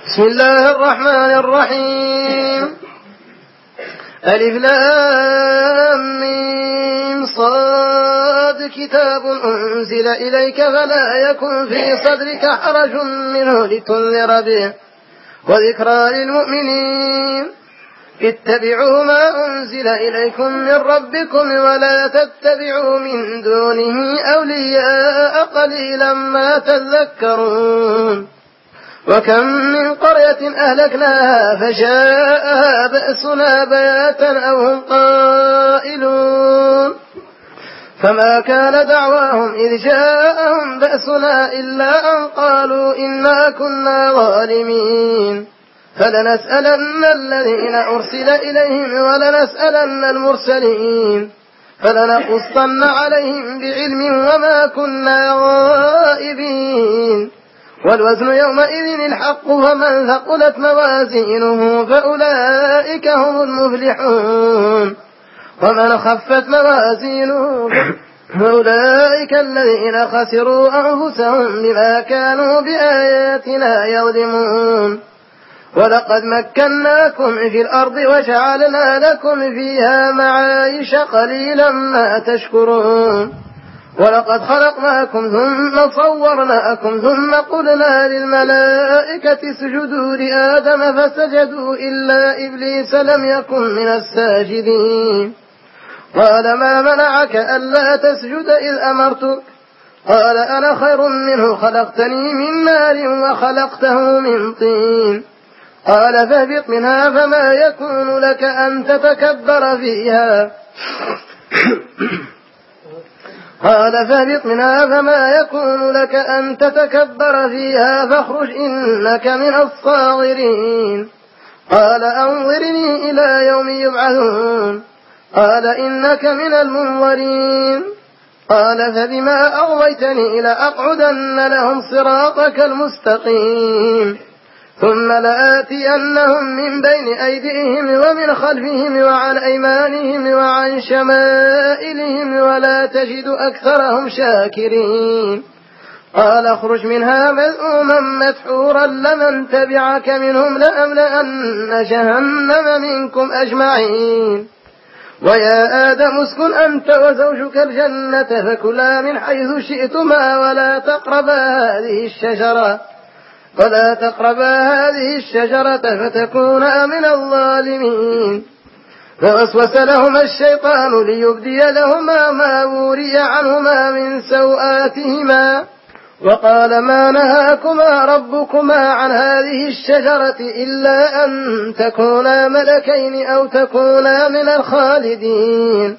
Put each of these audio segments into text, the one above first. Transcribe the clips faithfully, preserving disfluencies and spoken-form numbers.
بسم الله الرحمن الرحيم. ألف لام ميم صاد كتاب أنزل إليك فلا يكن في صدرك حرج منه لتنذر به وذكرى للمؤمنين. اتبعوا ما أنزل إليكم من ربكم ولا تتبعوا من دونه أولياء قليلا ما تذكرون. وكم من قرية أهلكناها فجاءها بأسنا بياتا أو هم قائلون فما كان دعواهم إذ جاءهم بأسنا إلا أن قالوا إنا كنا ظالمين. فلنسألن الذين أرسل إليهم ولنسألن المرسلين فلنقصن عليهم بعلم وما كنا غائبين. والوزن يومئذ الحق فمن ثقلت موازينه فأولئك هم المفلحون ومن خفت موازينه فأولئك الذين خسروا أنفسهم بما كانوا بآياتنا يظلمون. ولقد مكناكم في الأرض وجعلنا لكم فيها معايش قليلا ما تشكرون. ولقد خلقناكم ثم صورناكم ثم قلنا للملائكة اسجدوا لآدم فسجدوا إلا إبليس لم يكن من الساجدين. قال ما منعك ألا تسجد إذ أمرتك؟ قال أنا خير منه خلقتني من نار وخلقته من طين. قال فاهبط منها فما يكون لك أن تتكبر فيها قال فاهبط منها فما يكون لك أن تتكبر فيها فاخرج إنك من الصاغرين. قال أنظرني إلى يوم يبعثون. قال إنك من المنظرين. قال فبما أغويتني لأقعدن لهم صراطك المستقيم ثم لآتينهم من بين أيديهم ومن خلفهم وعن أيمانهم وعن شمائلهم ولا تجد أكثرهم شاكرين. قال اخرج منها مذءوما مدحورا لمن تبعك منهم لأملأن جهنم منكم أجمعين. ويا آدم اسكن أنت وزوجك الجنة فكلا من حيث شئتما ولا تقربا هذه الشجرة ولا تقربا هذه الشجرة فتكونا من الظالمين. فوسوس لهما الشيطان ليبدي لهما ما وري عنهما من سوآتهما وقال ما نهاكما ربكما عن هذه الشجرة إلا أن تكونا ملكين أو تكونا من الخالدين.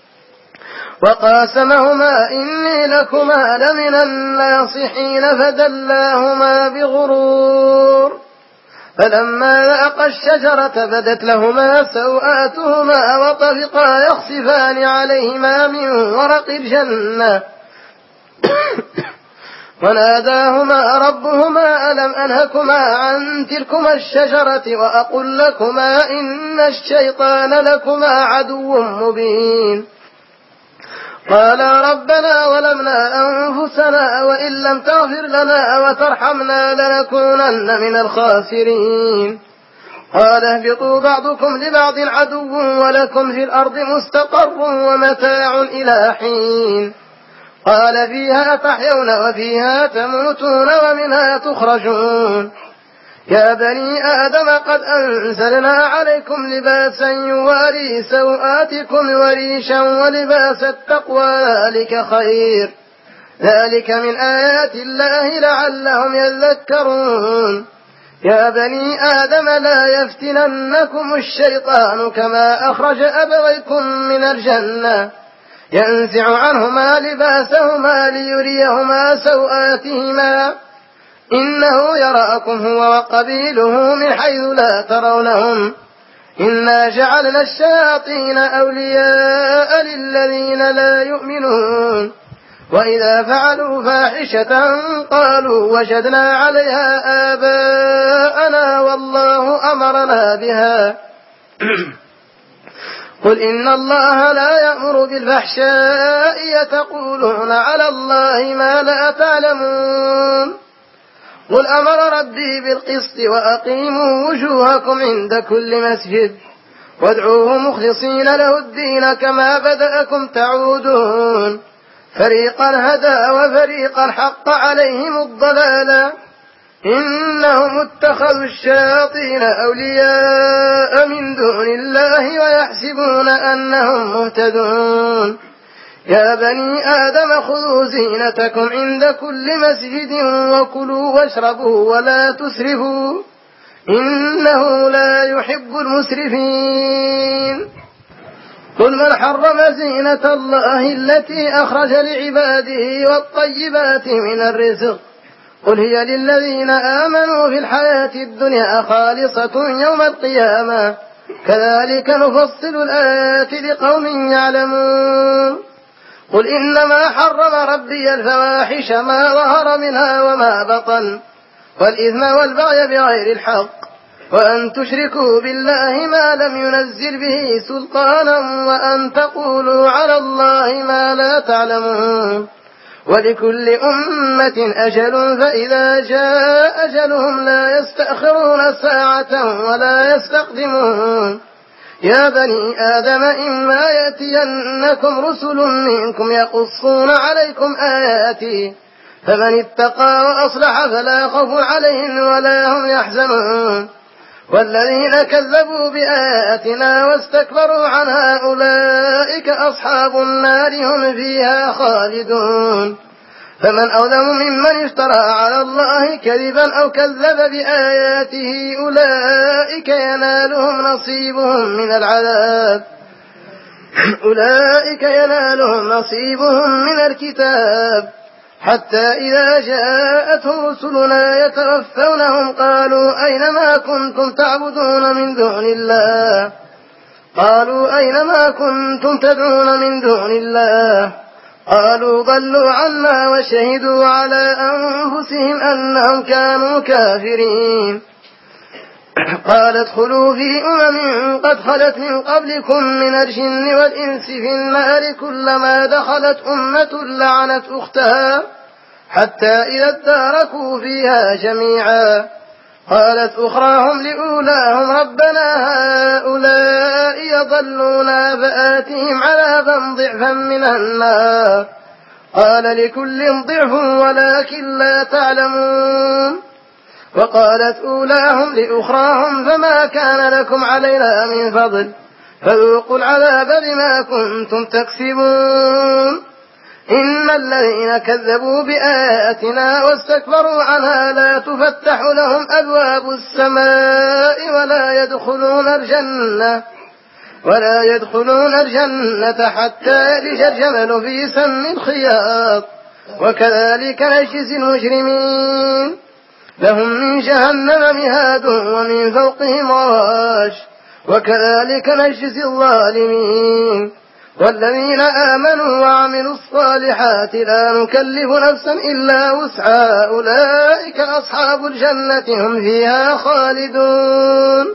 وقاسمهما إني لكما لمن الناصحين فدلاهما بغرور. فلما ذاقا الشجرة بدت لهما سوآتهما وطفقا يخصفان عليهما من ورق الجنة وناداهما ربهما ألم أنهكما عن تلكما الشجرة وأقل لكما إن الشيطان لكما عدو مبين. قالا ربنا ظلمنا أنفسنا وإن لم تغفر لنا وترحمنا لنكونن من الخاسرين. قال اهبطوا بعضكم لبعض عدو ولكم في الأرض مستقر ومتاع إلى حين. قال فيها تحيون وفيها تموتون ومنها تخرجون. يا بني آدم قد أنزلنا عليكم لباسا يواري سوآتكم وريشا ولباس التقوى ذلك خير ذلك من آيات الله لعلهم يذكرون. يا بني آدم لا يفتننكم الشيطان كما أخرج أبويكم من الجنة ينزع عنهما لباسهما ليريهما سوآتهما إنه يراكم هو وقبيله من حيث لا ترونهم إنا جعلنا الشياطين أولياء للذين لا يؤمنون. وإذا فعلوا فاحشة قالوا وجدنا عليها آباءنا والله أمرنا بها قل إن الله لا يأمر بالفحشاء يتقولون على الله ما لا تعلمون. قل أمر ربي بالقسط وأقيموا وجوهكم عند كل مسجد وادعوه مخلصين له الدين كما بدأكم تعودون فريقا هدى وفريقا حق عليهم الضلالة إنهم اتخذوا الشياطين أولياء من دون الله ويحسبون أنهم مهتدون يا بني آدم خذوا زينتكم عند كل مسجد وكلوا واشربوا ولا تسرفوا إنه لا يحب المسرفين قل من حرم زينة الله التي أخرج لعباده والطيبات من الرزق قل هي للذين آمنوا في الحياة الدنيا خالصة يوم القيامة كذلك نفصل الآيات لقوم يعلمون قل إنما حرم ربي الفواحش ما ظهر منها وما بطن والإثم والبغي بغير الحق وأن تشركوا بالله ما لم ينزل به سلطانا وأن تقولوا على الله ما لا تعلمون ولكل أمة أجل فإذا جاء أجلهم لا يستأخرون ساعة ولا يستقدمون يا بني آدم إما يأتينكم رسل منكم يقصون عليكم آياتي فمن اتقى وأصلح فلا خوف عليهم ولا هم يحزنون والذين كذبوا بآياتنا واستكبروا عنها أولئك أصحاب النار هم فيها خالدون فمن أظلم ممن افترى على الله كذبا أو كذب بآياته أولئك ينالهم نصيبهم من العذاب أولئك ينالهم نصيبهم من الكتاب حتى إذا جاءتهم رسلنا يتوفونهم قالوا أين ما كنتم تعبدون من دون الله قالوا أين ما كنتم تدعون من دون الله قالوا ضلوا عنا وشهدوا على أنفسهم أنهم كانوا كافرين قال ادخلوا في أمم قد خلت من قبلكم من الجن والإنس في النار كلما دخلت أمة لعنت أختها حتى إذا اداركوا فيها جميعا قالت أخراهم لأولاهم ربنا هؤلاء يضلونا فآتهم عذابا ضعفا من النار قال لكل ضعف ولكن لا تعلمون وقالت أولاهم لأخراهم فما كان لكم علينا من فضل فذوقوا العذاب بما كنتم تكسبون إن الذين كذبوا بآياتنا واستكبروا عنها لا تفتح لهم أبواب السماء ولا يدخلون الجنة ولا يدخلون الجنة حتى يلج الجمل في سم الخياط وكذلك نجزي المجرمين لهم من جهنم مهاد ومن فوقهم غواش وكذلك نجزي الظالمين والذين آمنوا وعملوا الصالحات لا نكلف نفسا إلا وسعها أولئك أصحاب الجنة هم فيها خالدون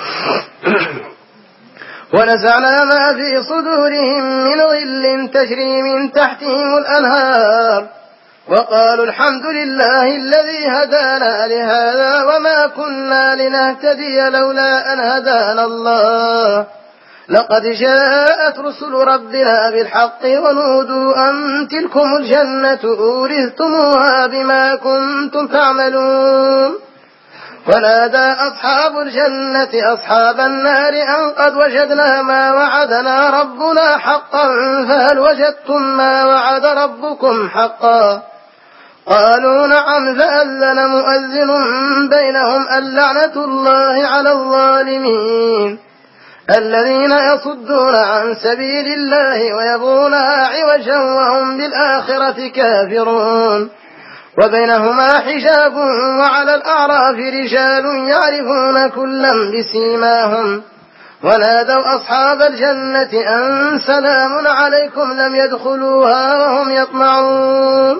ونزعنا ما في صدورهم من غل تجري من تحتهم الأنهار وقالوا الحمد لله الذي هدانا لهذا وما كنا لنهتدي لولا أن هدانا الله لقد جاءت رسل ربنا بالحق ونودوا أن تلكم الجنة أورثتموها بما كنتم تعملون ونادى أصحاب الجنة أصحاب النار أن قد وجدنا ما وعدنا ربنا حقا فهل وجدتم ما وعد ربكم حقا قالوا نعم فأذن مؤذن بينهم اللعنة الله على الظالمين الذين يصدون عن سبيل الله ويبغونها عوجا وهم بالآخرة كافرون وبينهما حجاب وعلى الأعراف رجال يعرفون كلا بسيماهم ونادوا أصحاب الجنة أن سلام عليكم لم يدخلوها وهم يطمعون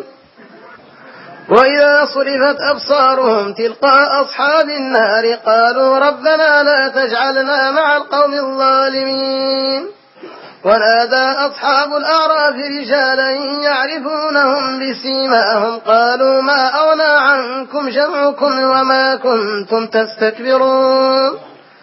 وإذا صرفت أبصارهم تلقاء أصحاب النار قالوا ربنا لا تجعلنا مع القوم الظالمين ونادى أصحاب الأعراف رجالا يعرفونهم بسيماهم قالوا ما أغنى عنكم جمعكم وما كنتم تستكبرون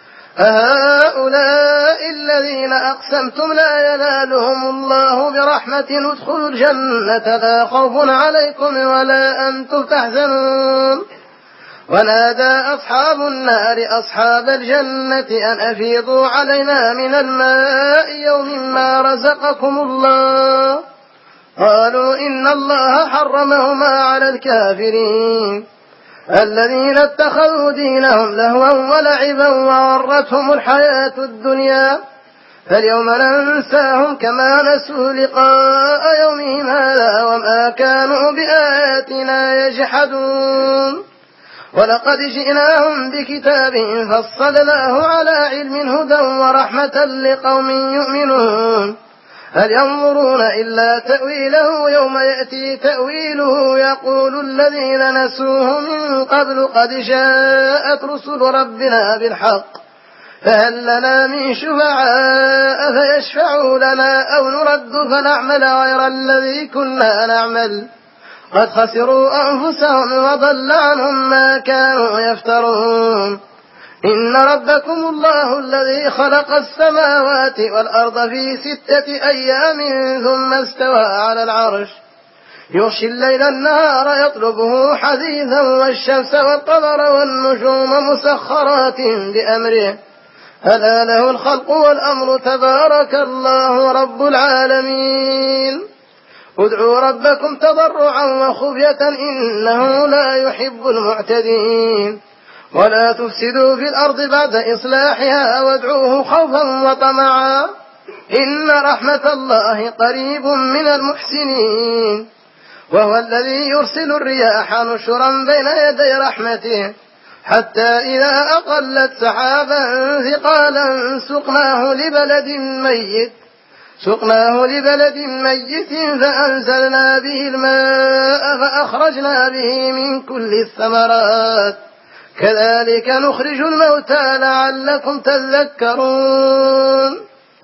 أهؤلاء الذين أقسمتم لا ينالهم الله برحمة ادخلوا الجنة لا خوف عليكم ولا أنتم تحزنون ونادى أصحاب النار أصحاب الجنة أن أفيضوا علينا من الماء يوم ما رزقكم الله قالوا إن الله حرمهما على الكافرين الذين اتخذوا دينهم لهوا ولعبا وغرتهم الحياة الدنيا فاليوم ننساهم كما نسوا لقاء يومهم هذا وما كانوا بآياتنا يجحدون ولقد جئناهم بكتاب فصلناه على علم هدى ورحمة لقوم يؤمنون هل ينظرون إلا تأويله يوم يأتي تأويله يقول الذين نسوه من قبل قد جاءت رسل ربنا بالحق فهل لنا من شفعاء فيشفعوا لنا أو نرد فنعمل غير الذي كنا نعمل قد خسروا أنفسهم وضل عنهم ما كانوا يفترون إن ربكم الله الذي خلق السماوات والأرض في ستة أيام ثم استوى على العرش يغشي الليل النهار يطلبه حديثا والشمس والقمر والنجوم مسخرات بأمره ألا له الخلق والأمر تبارك الله رب العالمين ادعوا ربكم تضرعا وخفية إنه لا يحب المعتدين ولا تفسدوا في الأرض بعد إصلاحها وادعوه خوفا وطمعا إن رحمة الله قريب من المحسنين وهو الذي يرسل الرياح نشرا بين يدي رحمته حتى إذا أقلت سحابا ثقالا سقناه لبلد ميت سقناه لبلد ميت فأنزلنا به الماء فأخرجنا به من كل الثمرات كذلك نخرج الموتى لعلكم تذكرون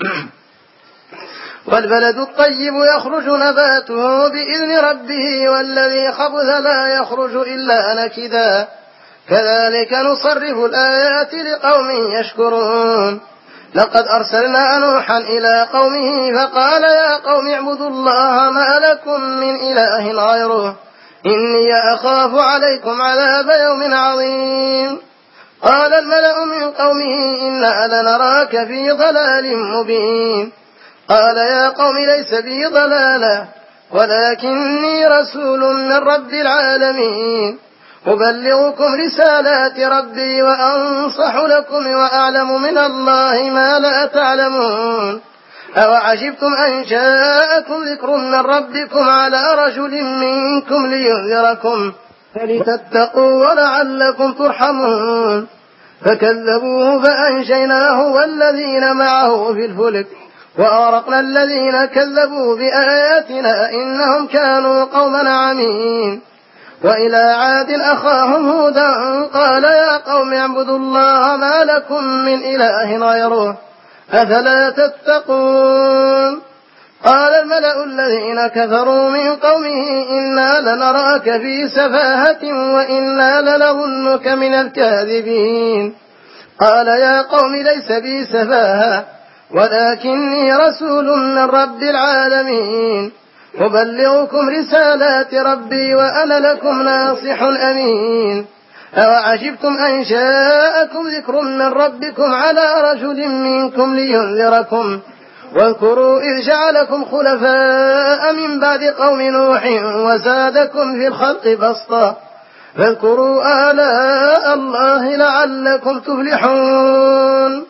والبلد الطيب يخرج نباته بإذن ربه والذي خبث لا يخرج إلا نكدا كذلك نصرف الآيات لقوم يشكرون لقد أرسلنا نوحا إلى قومه فقال يا قوم اعبدوا الله ما لكم من إله غيره إني أخاف عليكم عذاب يوم عظيم قال الملأ من قومه إنا لنراك في ضلال مبين قال يا قوم ليس بي ضلالة ولكني رسول من رب العالمين أبلغكم رسالات ربي وأنصح لكم وأعلم من الله ما لا تعلمون أوعجبتم أن جاءكم ذكر من ربكم على رجل منكم لينذركم فلتتقوا ولعلكم ترحمون فكذبوه فأنجيناه والذين معه في الفلك وأغرقنا الذين كذبوا بآياتنا إنهم كانوا قوما عمين وإلى عاد أخاهم هودا قال يا قوم اعبدوا الله ما لكم من إله غيره أفلا تتقون قال الملأ الذين كفروا من قومه إنا لنراك في سفاهة وإنا لنظنك من الكاذبين قال يا قوم ليس بي سفاهة ولكني رسول من رب العالمين أبلغكم رسالات ربي وأنا لكم ناصح أمين أوعجبتم أن جاءكم ذكر من ربكم على رجل منكم لينذركم واذكروا إذ جعلكم خلفاء من بعد قوم نوح وزادكم في الخلق بسطا فاذكروا آلاء الله لعلكم تفلحون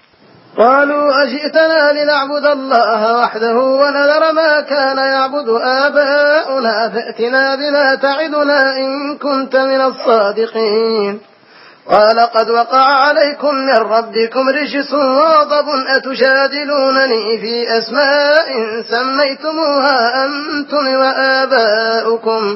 قالوا أجئتنا لنعبد الله وحده ونذر ما كان يعبد آباؤنا فأتنا بما تعدنا إن كنت من الصادقين قال قد وقع عليكم من ربكم رجس وغضب أتجادلونني في أسماء سميتموها أنتم وآباؤكم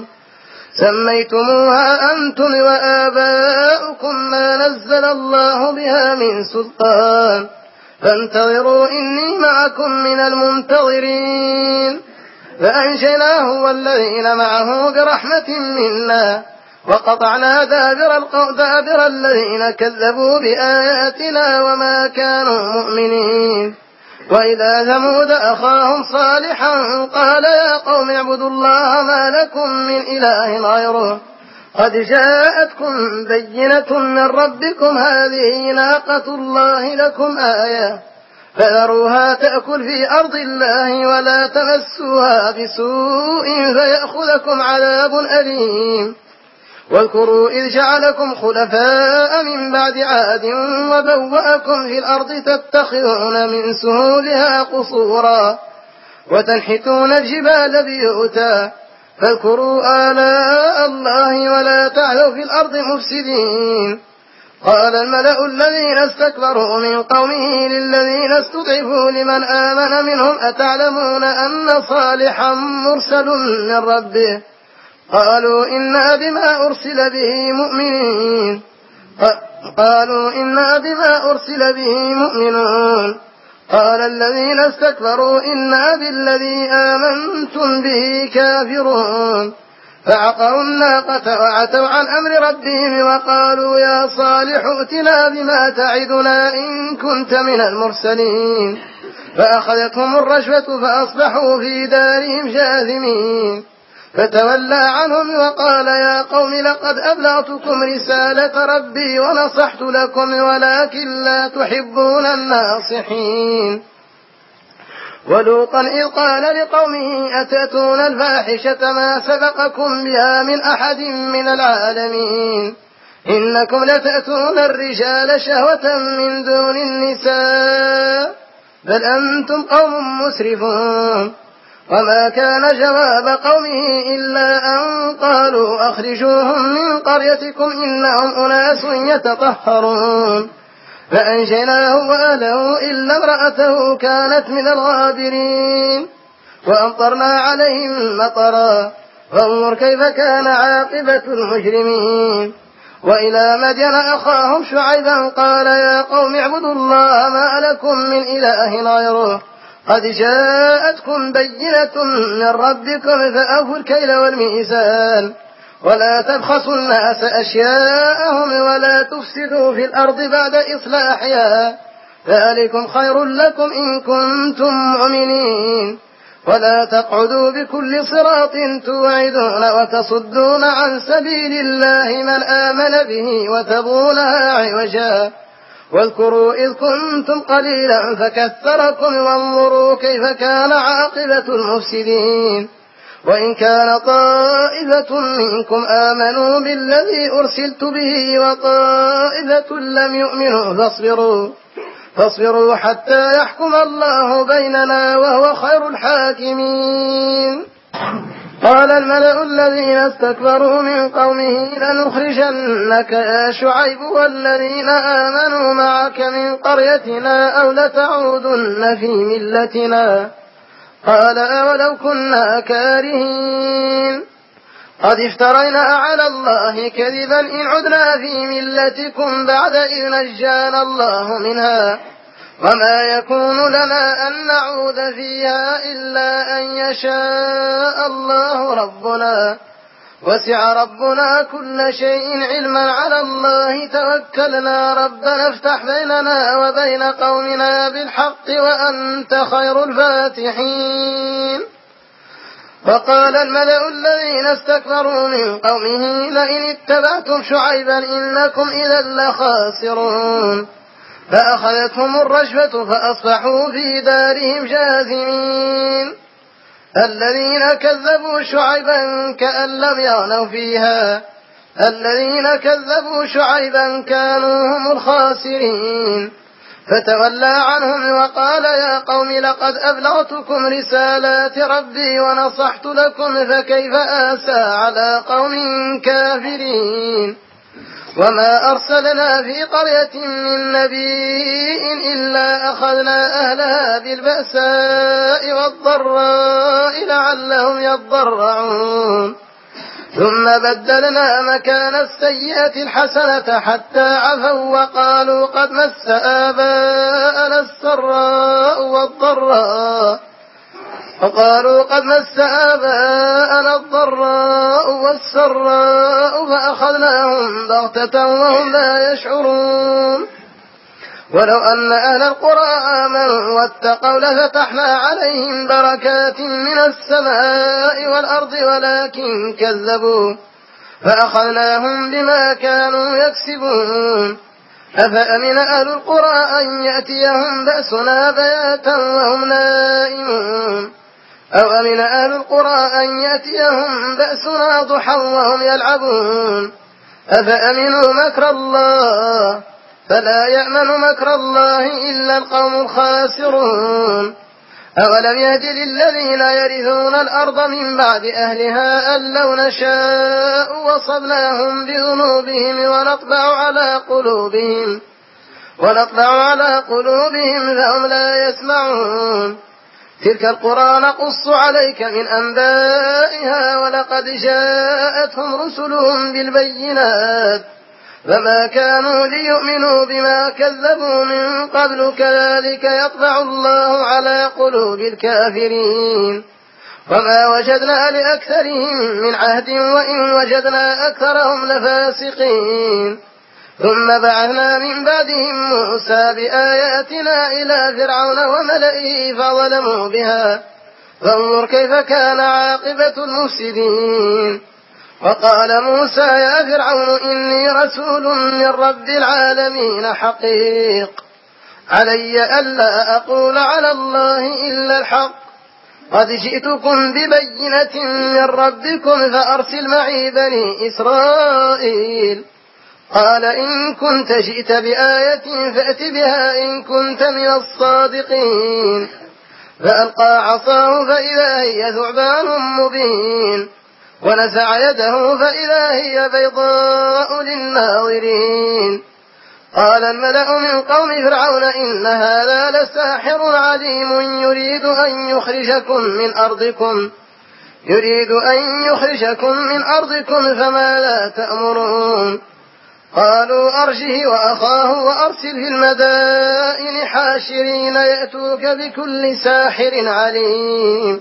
سميتموها أنتم وآباؤكم ما نزل الله بها من سلطان فانتظروا إني معكم من المنتظرين. فأنجيناه والذين معه برحمة منا وقطعنا دابر, دابر الذين كذبوا بآياتنا وما كانوا مؤمنين. وإلى ثمود أخاهم صالحا قال يا قوم اعبدوا الله ما لكم من إله غيره قد جاءتكم بينة من ربكم هذه ناقة الله لكم آية فذروها تأكل في أرض الله ولا تمسوها بسوء فيأخذكم عذاب أليم. واذكروا إذ جعلكم خلفاء من بعد عاد وبوأكم في الأرض تتخذون من سهولها قصورا وتنحتون الجبال بيوتا فاذكروا آلاء الله ولا تعثوا في الأرض مفسدين. قال الملأ الذين استكبروا من قومه للذين استضعفوا لمن آمن منهم أتعلمون أن صالحا مرسل من ربه قالوا إنا بما أرسل به مؤمنين قالوا إنا بما أرسل به مؤمنون. قال الذين استكبروا إنا بالذي آمنتم به كافرون. فعقروا الناقة وعتوا عن أمر ربهم وقالوا يا صالح ائتنا بما تعدنا إن كنت من المرسلين. فأخذتهم الرجفة فأصبحوا في دارهم جاثمين. فتولى عنهم وقال يا قوم لقد أبلغتكم رسالة ربي ونصحت لكم ولكن لا تحبون الناصحين. ولوطا إذ قال لقومه أتأتون الفاحشة ما سبقكم بها من أحد من العالمين إنكم لتأتون الرجال شهوة من دون النساء بل أنتم قوم مسرفون. وما كان جواب قومه إلا أن قالوا أخرجوهم من قريتكم إنهم أناس يتطهرون. فأنجيناه وأهله إلا امرأته كانت من الغابرين. وأمطرنا عليهم مطرا فانظر كيف كان عاقبة المجرمين. وإلى مدين أخاهم شعيبا قال يا قوم اعبدوا الله ما لكم من إله غيره قد جاءتكم بينة من ربكم فأوفوا الكيل والميزان ولا تبخسوا الناس أشياءهم ولا تفسدوا في الأرض بعد إصلاحها ذلكم خير لكم إن كنتم مؤمنين. ولا تقعدوا بكل صراط توعدون وتصدون عن سبيل الله من آمن به وتبغونها عوجا واذكروا إذ كنتم قليلا فكثركم وانظروا كيف كان عاقبة المفسدين. وإن كان طائفة منكم آمنوا بالذي أرسلت به وطائفة لم يؤمنوا فاصبروا فاصبروا حتى يحكم الله بيننا وهو خير الحاكمين. قال الملأ الذين استكبروا من قومه لنخرجنك يا شعيب والذين آمنوا معك من قريتنا أو لتعودن في ملتنا قال أولو كنا كارهين قد افترينا على الله كذبا إن عدنا في ملتكم بعد إذ نجانا الله منها وما يكون لنا أن نعود فيها إلا أن يشاء الله ربنا وسع ربنا كل شيء علما على الله توكلنا ربنا افتح بيننا وبين قومنا بالحق وأنت خير الفاتحين. وقال الملأ الذين استكبروا من قومه لئن اتبعتم شعيبا إنكم إذا لخاسرون. فأخذتهم الرجفة فأصبحوا في دارهم جاثمين. الذين كذبوا شعيبا كأن لم يغنوا فيها الذين كذبوا شعيبا كانوا هم الخاسرين. فتولى عنهم وقال يا قوم لقد أبلغتكم رسالات ربي ونصحت لكم فكيف آسى على قوم كافرين. وما أرسلنا في قرية من نبي إلا أخذنا أهلها بالبأساء والضراء لعلهم يضرعون ثم بدلنا مكان السيئة الحسنة حتى عفوا وقالوا قد مس آباءنا السراء والضراء وقالوا قد مس آباءنا الضراء والسراء فأخذناهم بغتة وهم لا يشعرون ولو أن أهل القرى آمنوا واتقوا لفتحنا عليهم بركات من السماء والأرض ولكن كذبوا فأخذناهم بما كانوا يكسبون أفأمن أهل القرى أن يأتيهم بأسنا بياتا وهم نائمون أو أمن أهل القرى أن يأتيهم بأسنا ضحى وهم يلعبون أفأمنوا مكر الله فلا يأمن مكر الله إلا القوم الخاسرون أولم يهد للذين يرثون الأرض من بعد أهلها أن لو نشاء وصبناهم بذنوبهم ونطبع على قلوبهم ونطبع على قلوبهم فهم لا يسمعون تلك القرى نقص عليك من أنبائها ولقد جاءتهم رسلهم بالبينات فما كانوا ليؤمنوا بما كذبوا من قبل كذلك يطبع الله على قلوب الكافرين وما وجدنا لأكثرهم من عهد وإن وجدنا أكثرهم لفاسقين ثم بعثنا من بعدهم موسى بآياتنا إلى فرعون وملئه فظلموا بها فانظر كيف كان عاقبة المفسدين وقال موسى يا فرعون إني رسول من رب العالمين حقيق علي ألا أقول على الله إلا الحق قد جئتكم ببينة من ربكم فأرسل معي بني إسرائيل قال إن كنت جئت بآية فأت بها إن كنت من الصادقين فألقى عصاه فإذا هي ثعبان مبين ونزع يده فإذا هي بيضاء للناظرين قال الملأ من قوم فرعون إن هذا لساحر عليم يريد أن يخرجكم من أرضكم يريد أن يخرجكم من أرضكم فماذا تأمرون قالوا أرجه وأخاه وأرسل في المدائن حاشرين يأتوك بكل ساحر عليم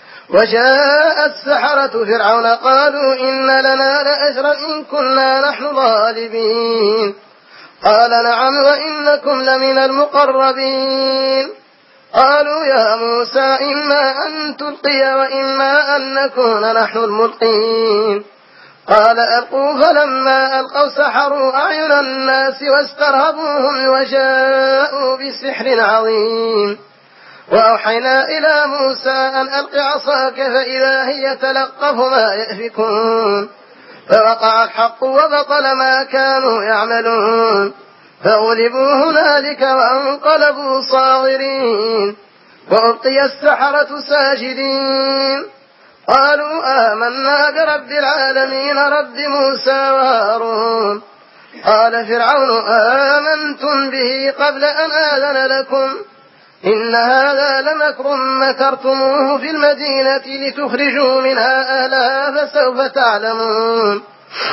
وجاء السحرة فرعون قالوا إن لنا لأجرا إن كنا نحن الغالبين قال نعم وإنكم لمن المقربين قالوا يا موسى إما أن تلقي وإما أن نكون نحن الملقين قال ألقوا فلما ألقوا سحروا أعين الناس واسترهبوهم وجاءوا بسحر عظيم وأوحينا إلى موسى أن ألق عصاك فإذا هي تلقف ما يأفكون فوقع الحق وبطل ما كانوا يعملون فغلبوا هنالك وانقلبوا صاغرين وألقي السحرة ساجدين قالوا آمنا برب العالمين رب موسى وهارون قال فرعون آمنتم به قبل أن آذن لكم إن هذا لمكر مكرتموه في المدينة لتخرجوا منها أهلها فسوف تعلمون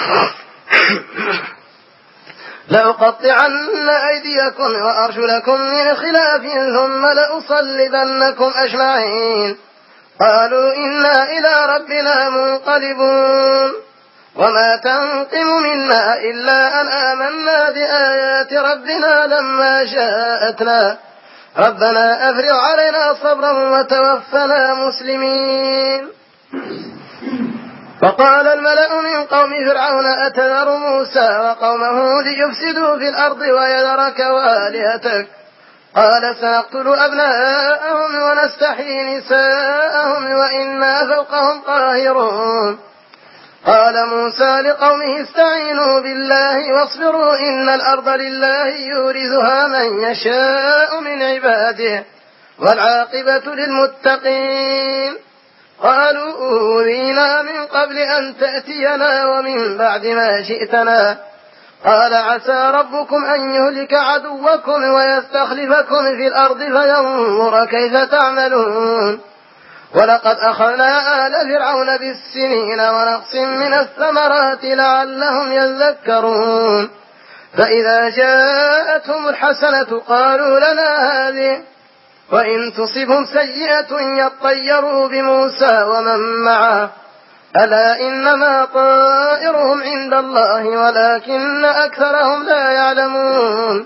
لأقطعن أيديكم وأرجلكم من خلاف ثم لأصلبنكم أجمعين قالوا إنا إلى ربنا منقلبون وما تنقم منا إلا أن آمنا بآيات ربنا لما جاءتنا ربنا أفرغ علينا صبرا وتوفنا مسلمين فقال الملأ من قوم فرعون أتذر موسى وقومه ليفسدوا في الأرض ويذرك وآلهتك قال سنقتل أبناءهم ونستحيي نساءهم وإنا فوقهم قاهرون قال موسى لقومه استعينوا بالله واصبروا إن الأرض لله يورثها من يشاء من عباده والعاقبة للمتقين قالوا أوذينا من قبل أن تأتينا ومن بعد ما جئتنا قال عسى ربكم أن يهلك عدوكم ويستخلفكم في الأرض فينظر كيف تعملون ولقد أخذنا آل فرعون بالسنين ونقص من الثمرات لعلهم يذكرون فإذا جاءتهم الحسنة قالوا لنا هذه وإن تصبهم سيئة يطيروا بموسى ومن معه ألا إنما طائرهم عند الله ولكن أكثرهم لا يعلمون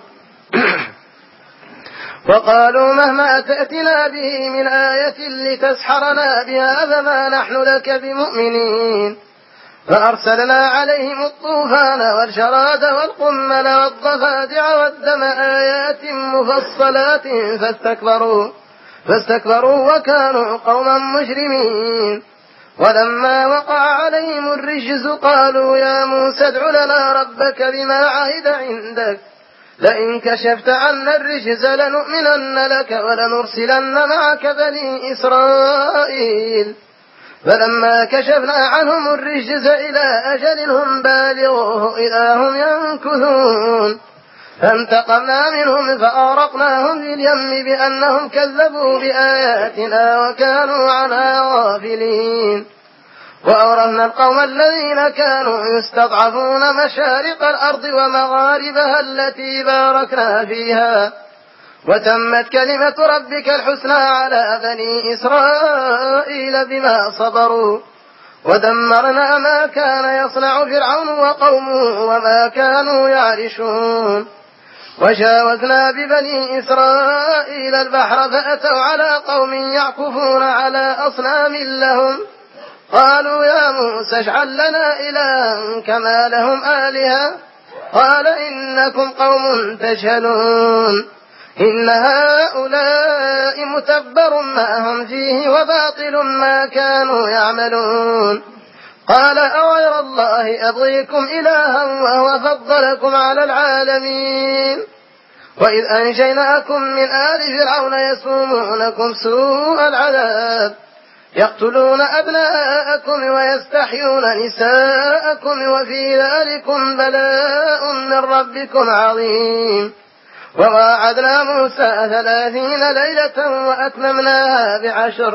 وقالوا مهما تأتنا به من آية لتسحرنا بها فما نحن لك بمؤمنين فأرسلنا عليهم الطوفان والجراد والقمل والضفادع والدم آيات مفصلات فاستكبروا فاستكبروا وكانوا قوما مجرمين ولما وقع عليهم الرجز قالوا يا موسى ادع لنا ربك بما عهد عندك لئن كشفت عنا الرجز لنؤمنن لك ولنرسلن معك بني إسرائيل فلما كشفنا عنهم الرجز إلى أجل هم بالغوه إذا هم ينكثون فانتقمنا منهم فأغرقناهم في اليم بأنهم كذبوا بآياتنا وكانوا عنها غافلين وأورثنا القوم الذين كانوا يستضعفون مشارق الأرض ومغاربها التي باركنا فيها وتمت كلمة ربك الحسنى على بني إسرائيل بما صبروا ودمرنا ما كان يصنع فرعون وقومه وما كانوا يعرشون وجاوزنا ببني إسرائيل البحر فأتوا على قوم يعكفون على أصنام لهم قالوا يا موسى اجعل لنا إلها كما لهم آلهة قال إنكم قوم تجهلون إن هؤلاء متبر ما هم فيه وباطل ما كانوا يعملون قال أغير الله أبغيكم إلها وهو فضلكم على العالمين وإذ أنجيناكم من آل فرعون يسومونكم سوء العذاب يقتلون أبناءكم ويستحيون نساءكم وفي ذلكم بلاء من ربكم عظيم وواعدنا موسى ثلاثين ليلة وأتممناها بعشر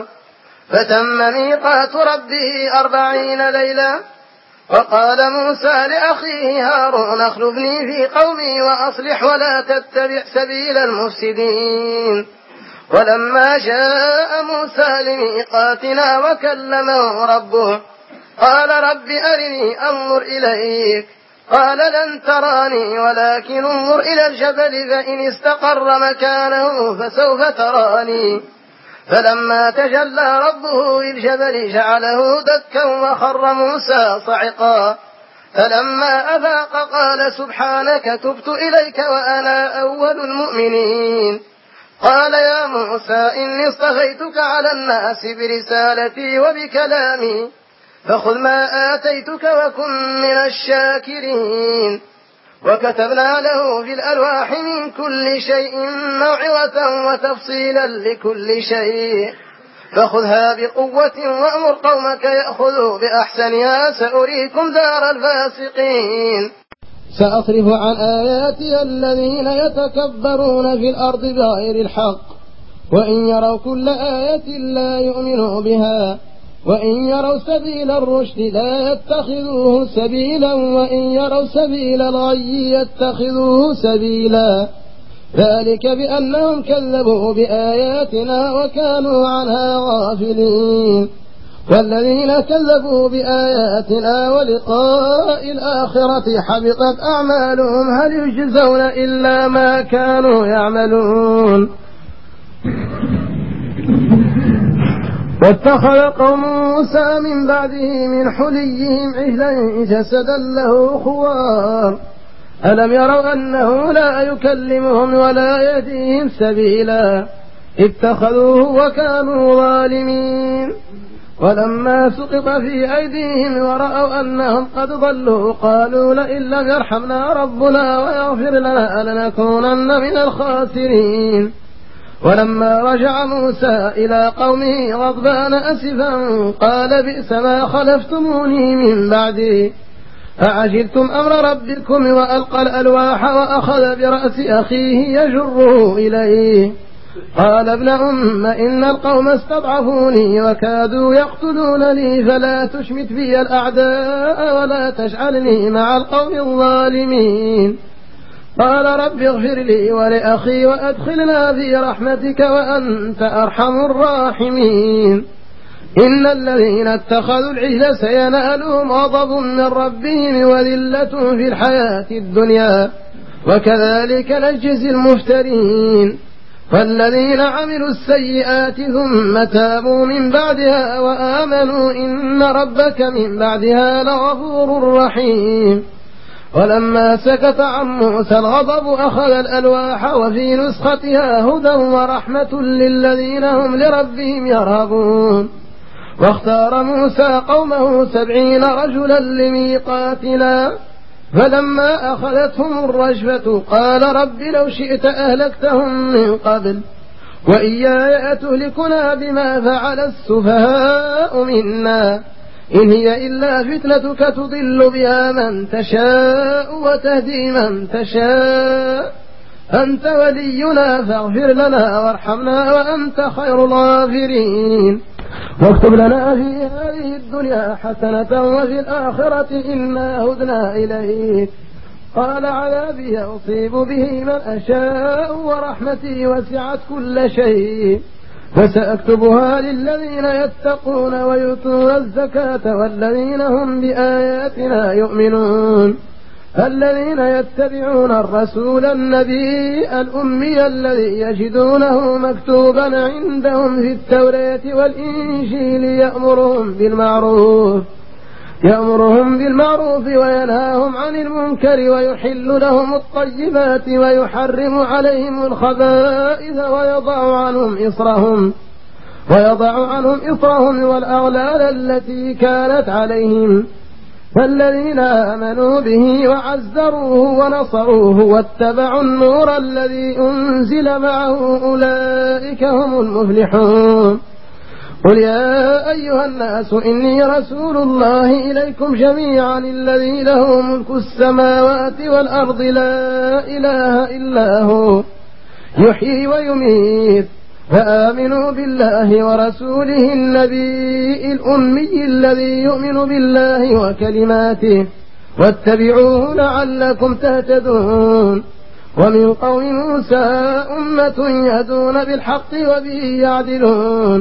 فتم ميقات ربه أربعين ليلة وقال موسى لأخيه هارون اخلفني في قومي وأصلح ولا تتبع سبيل المفسدين ولما جاء موسى لميقاتنا وكلمه ربه قال رب أرني أنظر إليك قال لن تراني ولكن انظر إلى الجبل فإن استقر مكانه فسوف تراني فلما تجلى ربه للجبل جعله دكا وخر موسى صعقا فلما أفاق قال سبحانك تبت إليك وأنا أول المؤمنين قال يا موسى إني اصطفيتك على الناس برسالتي وبكلامي فخذ ما آتيتك وكن من الشاكرين وكتبنا له في الألواح من كل شيء موعظة وتفصيلا لكل شيء فخذها بقوة وأمر قومك يأخذوا بأحسنها سأريكم دار الفاسقين سأصرف عن آياتي الذين يتكبرون في الأرض بغير الحق وإن يروا كل آية لا يؤمنوا بها وإن يروا سبيل الرشد لا يتخذوه سبيلا وإن يروا سبيل الغي يتخذوه سبيلا ذلك بأنهم كذبوا بآياتنا وكانوا عنها غافلين والذين كذبوا بآياتنا ولقاء الآخرة حبطت أعمالهم هل يجزون إلا ما كانوا يعملون واتخذ قوم موسى من بعده من حليهم عجلا جسدا له خوار ألم يروا أنه لا يكلمهم ولا يهديهم سبيلا اتخذوه وكانوا ظالمين ولما سقط في أيديهم ورأوا أنهم قد ضلوا قالوا لئن لم يرحمنا ربنا ويغفر لنا لنكونن من الخاسرين ولما رجع موسى إلى قومه غضبان أسفا قال بئس ما خلفتموني من بعدي أعجلتم أمر ربكم وألقى الألواح وأخذ برأس أخيه يجره إليه قال ابن أم إن القوم استضعفوني وكادوا يقتلونني فلا تشمت بي الأعداء ولا تجعلني مع القوم الظالمين. قال رب اغفر لي ولأخي وأدخلنا في رحمتك وأنت أرحم الراحمين. إن الذين اتخذوا العجل سينالهم غضب من ربهم وذلة في الحياة الدنيا وكذلك نجزي المفترين. والذين عملوا السيئات ثم تابوا من بعدها وآمنوا إن ربك من بعدها لغفور رحيم. ولما سكت عن موسى الغضب أخذ الألواح وفي نسختها هدى ورحمة للذين هم لربهم يرهبون. واختار موسى قومه سبعين رجلا لميقاتنا فلما أخذتهم الرجفة قال رب لو شئت أهلكتهم من قبل وإياي أتهلكنا بما فعل السفهاء منا إن هي إلا فتنتك تضل بها من تشاء وتهدي من تشاء أنت ولينا فاغفر لنا وارحمنا وأنت خير الغافرين. واكتب لنا في هذه الدنيا حسنة وفي الآخرة إنا هدنا إليك. قال عذابي أصيب به من أشاء ورحمتي وسعت كل شيء وسأكتبها للذين يتقون ويؤتون الزكاة والذين هم بآياتنا يؤمنون. الذين يتبعون الرسول النبي الأمي الذي يجدونه مكتوبا عندهم في التوراة والإنجيل يأمرهم بالمعروف يأمرهم بالمعروف وينهاهم عن المنكر ويحل لهم الطيبات ويحرم عليهم الخبائث ويضع عنهم إصرهم ويضع عنهم إصرهم والأغلال التي كانت عليهم. فالذين آمنوا به وعزروه ونصروه واتبعوا النور الذي أنزل معه أولئك هم المفلحون. قل يا أيها الناس إني رسول الله إليكم جميعا الذي له ملك السماوات والأرض لا إله إلا هو يحيي ويميت فآمنوا بالله ورسوله النبي الأمي الذي يؤمن بالله وكلماته واتبعوه لعلكم تهتدون. ومن قوم موسى أمة يهدون بالحق وبه يعدلون.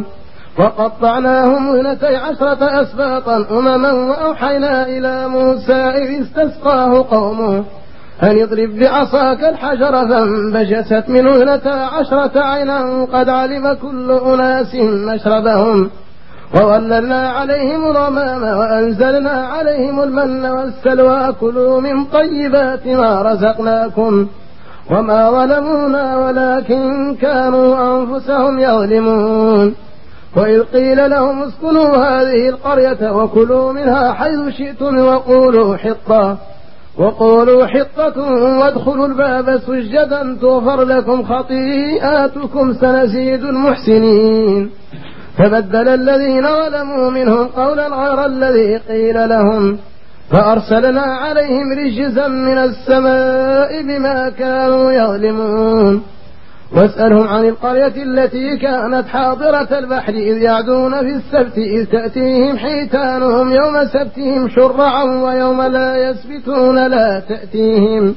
وقطعناهم اثنتي عشرة أسباطا أمما وأوحينا إلى موسى إذ استسقاه قومه أن اضرب بعصاك الحجر فانبجست منه اثنتا عشرة عينا قد علم كل أناس مشربهم وظللنا عليهم الغمام وأنزلنا عليهم المن والسلوى كلوا من طيبات ما رزقناكم وما ظلمونا ولكن كانوا أنفسهم يظلمون. وإذ قيل لهم اسكنوا هذه القرية وكلوا منها حيث شئتم وقولوا حطة وقولوا حطة وادخلوا الباب سجدا تغفر لكم خطيئاتكم سنزيد المحسنين. فبدل الذين ظلموا منهم قولا غير الذي قيل لهم فأرسلنا عليهم رجزا من السماء بما كانوا يظلمون. واسألهم عن القرية التي كانت حاضرة البحر إذ يعدون في السبت إذ تأتيهم حيتانهم يوم سبتهم شرعا ويوم لا يسبتون لا تأتيهم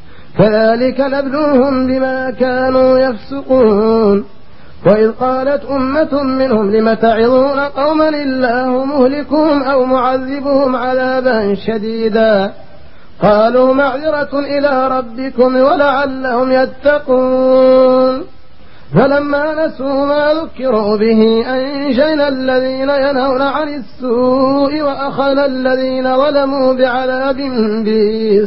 كذلك نبلوهم بما كانوا يفسقون. وإذ قالت أمة منهم لم تعظون قوما الله مهلكهم أو معذبهم عذابا شديدا قالوا معذرة إلى ربكم ولعلهم يتقون. فلما نسوا ما ذكروا به أنجينا الذين ينهون عن السوء وأخذنا الذين ظلموا بعذاب بئيس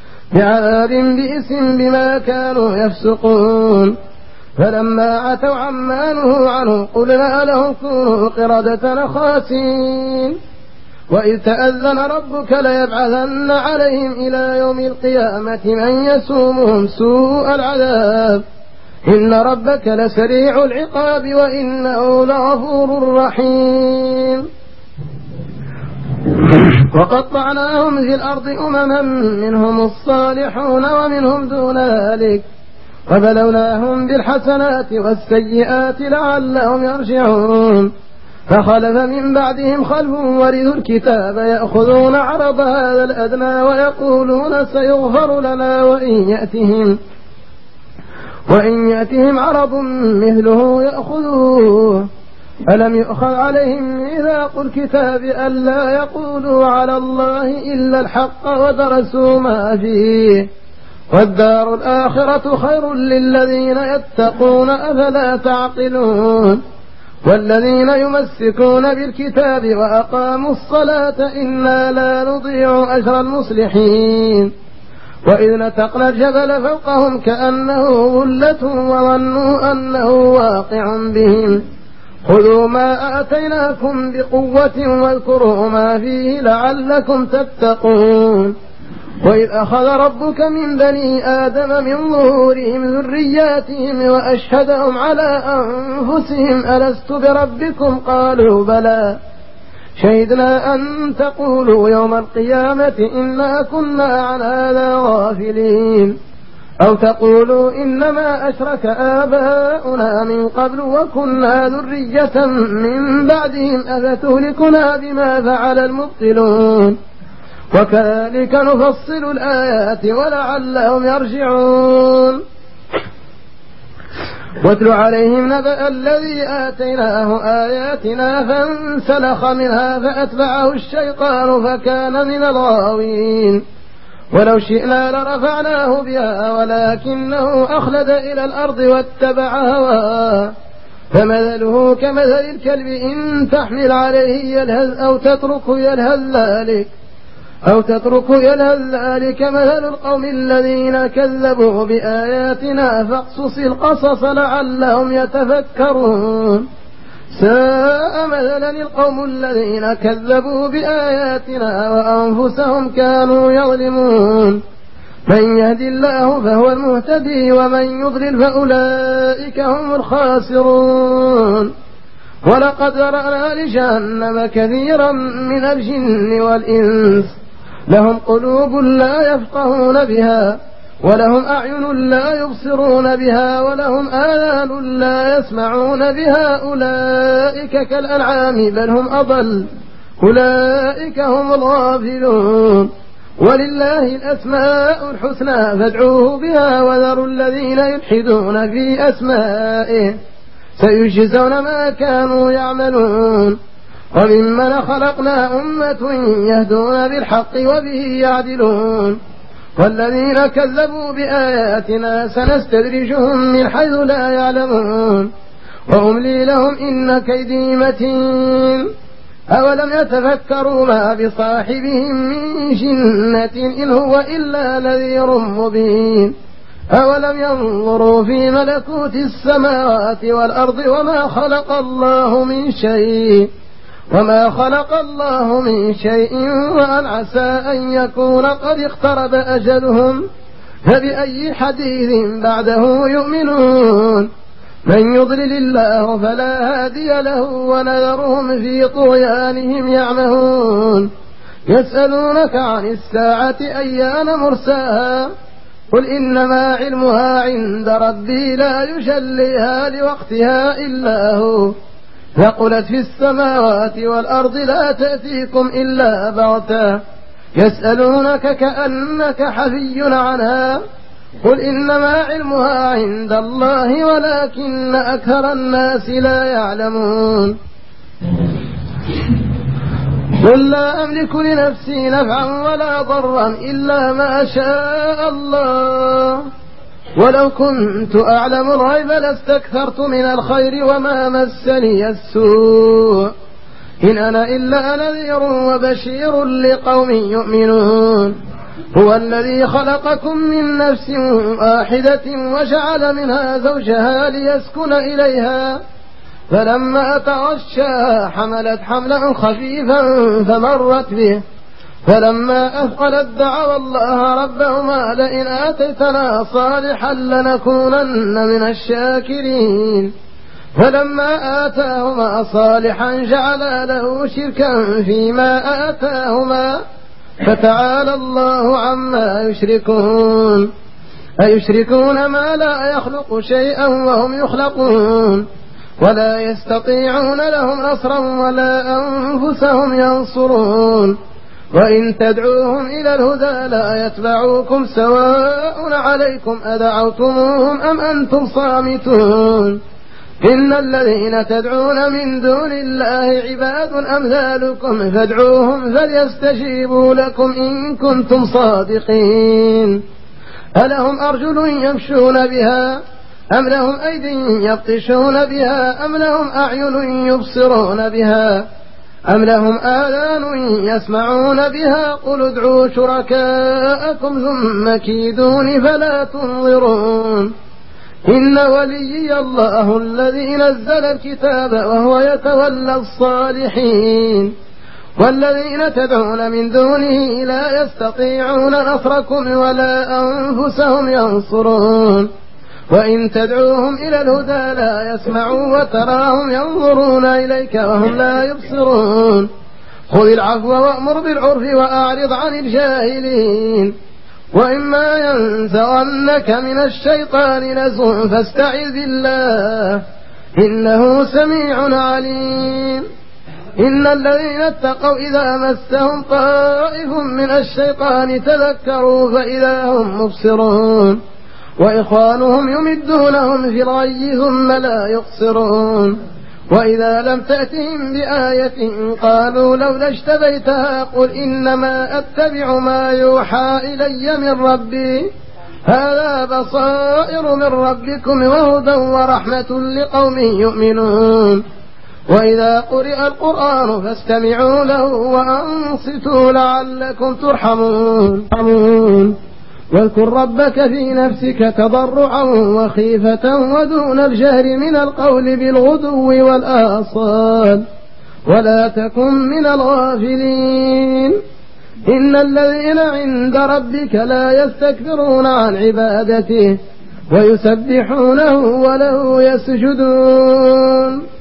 بعذاب بئس بما كانوا يفسقون. فلما عتوا عما نهوا عنه قلنا لهم كونوا قردة خاسئين. وإذ تأذن ربك ليبعثن عليهم إلى يوم القيامة من يسومهم سوء العذاب إن ربك لسريع العقاب وإنه لغفور رحيم. وقطعناهم في الأرض أمما منهم الصالحون ومنهم دون ذلك وبلوناهم بالحسنات والسيئات لعلهم يرجعون فخلف من بعدهم خلف ورثوا الكتاب يأخذون عرض هذا الأدنى ويقولون سيغفر لنا وإن يأتهم وإن يأتهم عرض مثله يأخذوه ألم يؤخذ عليهم ميثاق الكتاب ألا يقولوا على الله إلا الحق ودرسوا ما فيه والدار الآخرة خير للذين يتقون أفلا تعقلون والذين يمسكون بالكتاب وأقاموا الصلاة إنا لا نضيع أجر المصلحين وإذ نتقنا الجبل فوقهم كأنه ظلة وظنوا أنه واقع بهم خذوا ما آتيناكم بقوة واذكروا ما فيه لعلكم تتقون وإذ أخذ ربك من بني آدم من ظهورهم ذرياتهم وأشهدهم على أنفسهم ألست بربكم قالوا بلى شهدنا أن تقولوا يوم القيامة إنا كنا عن هذا غافلين أو تقولوا إنما أشرك آباؤنا من قبل وكنا ذرية من بعدهم أفتهلكنا بما فعل المبطلون وكذلك نفصل الآيات ولعلهم يرجعون واتل عليهم نبأ الذي آتيناه آياتنا فانسلخ منها فأتبعه الشيطان فكان من الغاوين ولو شئنا لرفعناه بها ولكنه أخلد إلى الأرض واتبع هواه فمثله كمثل الكلب إن تحمل عليه يلهث أو تتركه يلهث ذلك أو تتركه يلهث ذلك مثل القوم الذين كذبوا بآياتنا فاقصص القصص لعلهم يتفكرون ساء مثلا القوم الذين كذبوا بآياتنا وأنفسهم كانوا يظلمون من يهد الله فهو المهتدي ومن يضلل فأولئك هم الخاسرون ولقد ذرأنا لجهنم كثيرا من الجن والإنس لهم قلوب لا يفقهون بها ولهم أعين لا يبصرون بها ولهم آذان لا يسمعون بها أولئك كالأنعام بل هم أضل أولئك هم الغافلون ولله الأسماء الحسنى فادعوه بها وذروا الذين يلحدون في أسمائه سيجزون ما كانوا يعملون وممن خلقنا أمة يهدون بالحق وبه يعدلون والذين كذبوا بآياتنا سنستدرجهم من حيث لا يعلمون وأملي لهم إن كيدي متين أولم يتفكروا ما بصاحبهم من جنة إن هو إلا نذير مبين أولم ينظروا في ملكوت السماوات والأرض وما خلق الله من شيء وما خلق الله من شيء وأن عسى أن يكون قد اقترب أجلهم فبأي حديث بعده يؤمنون من يضلل الله فلا هادي له ونذرهم في طغيانهم يعمهون يسألونك عن الساعة أيان مرساها قل إنما علمها عند ربي لا يجليها لوقتها إلا هو ثقلت في السماوات والأرض لا تأتيكم إلا بغتة يسألونك كأنك حفي عنها قل إنما علمها عند الله ولكن أكثر الناس لا يعلمون قل لا أملك لنفسي نفعا ولا ضرا إلا ما شاء الله ولو كنت أعلم الغيب لاستكثرت من الخير وما مسني السوء إن أنا إلا نذير وبشير لقوم يؤمنون هو الذي خلقكم من نفس واحدة وجعل منها زوجها ليسكن إليها فلما تغشاها حملت حملا خفيفا فمرت به فلما أثقلت دعوا الله ربهما لئن آتيتنا صالحا لنكونن من الشاكرين فلما آتاهما صالحا جعلا له شركا فيما آتاهما فتعالى الله عما يشركون أيشركون ما لا يخلق شيئا وهم يخلقون ولا يستطيعون لهم نصرا ولا أنفسهم ينصرون وإن تدعوهم إلى الهدى لا يتبعوكم سواء عليكم أدعوتموهم أم أنتم صامتون إن الذين تدعون من دون الله عباد أمثالكم فادعوهم فليستجيبوا لكم إن كنتم صادقين ألهم أرجل يمشون بها أم لهم أيدي يبطشون بها أم لهم أعين يبصرون بها أم لهم آذان يسمعون بها قل ادعوا شركاءكم ثم كيدون فلا تنظرون إن وليي الله الذي نزل الكتاب وهو يتولى الصالحين والذين تدعون من دونه لا يستطيعون نصركم ولا أنفسهم ينصرون وإن تدعوهم إلى الهدى لا يسمعوا وتراهم ينظرون إليك وهم لا يبصرون خذ العفو وأمر بالعرف وأعرض عن الجاهلين وإما ينزغنك من الشيطان نزغ فاستعذ بالله إنه سميع عليم إن الذين اتقوا إذا مسهم طائف من الشيطان تذكروا فإذا هم مبصرون وإخوانهم يمدونهم في الغي ثم لا يقصرون وإذا لم تأتهم بآية قالوا لولا اشتبيتها قل إنما أتبع ما يوحى إلي من ربي هذا بصائر من ربكم وهدى ورحمة لقوم يؤمنون وإذا قرئ القرآن فاستمعوا له وأنصتوا لعلكم ترحمون واذكر ربك في نفسك تضرعا وخيفة ودون الجهر من القول بالغدو والآصال ولا تكن من الغافلين إن الذين عند ربك لا يستكبرون عن عبادته ويسبحونه وله يسجدون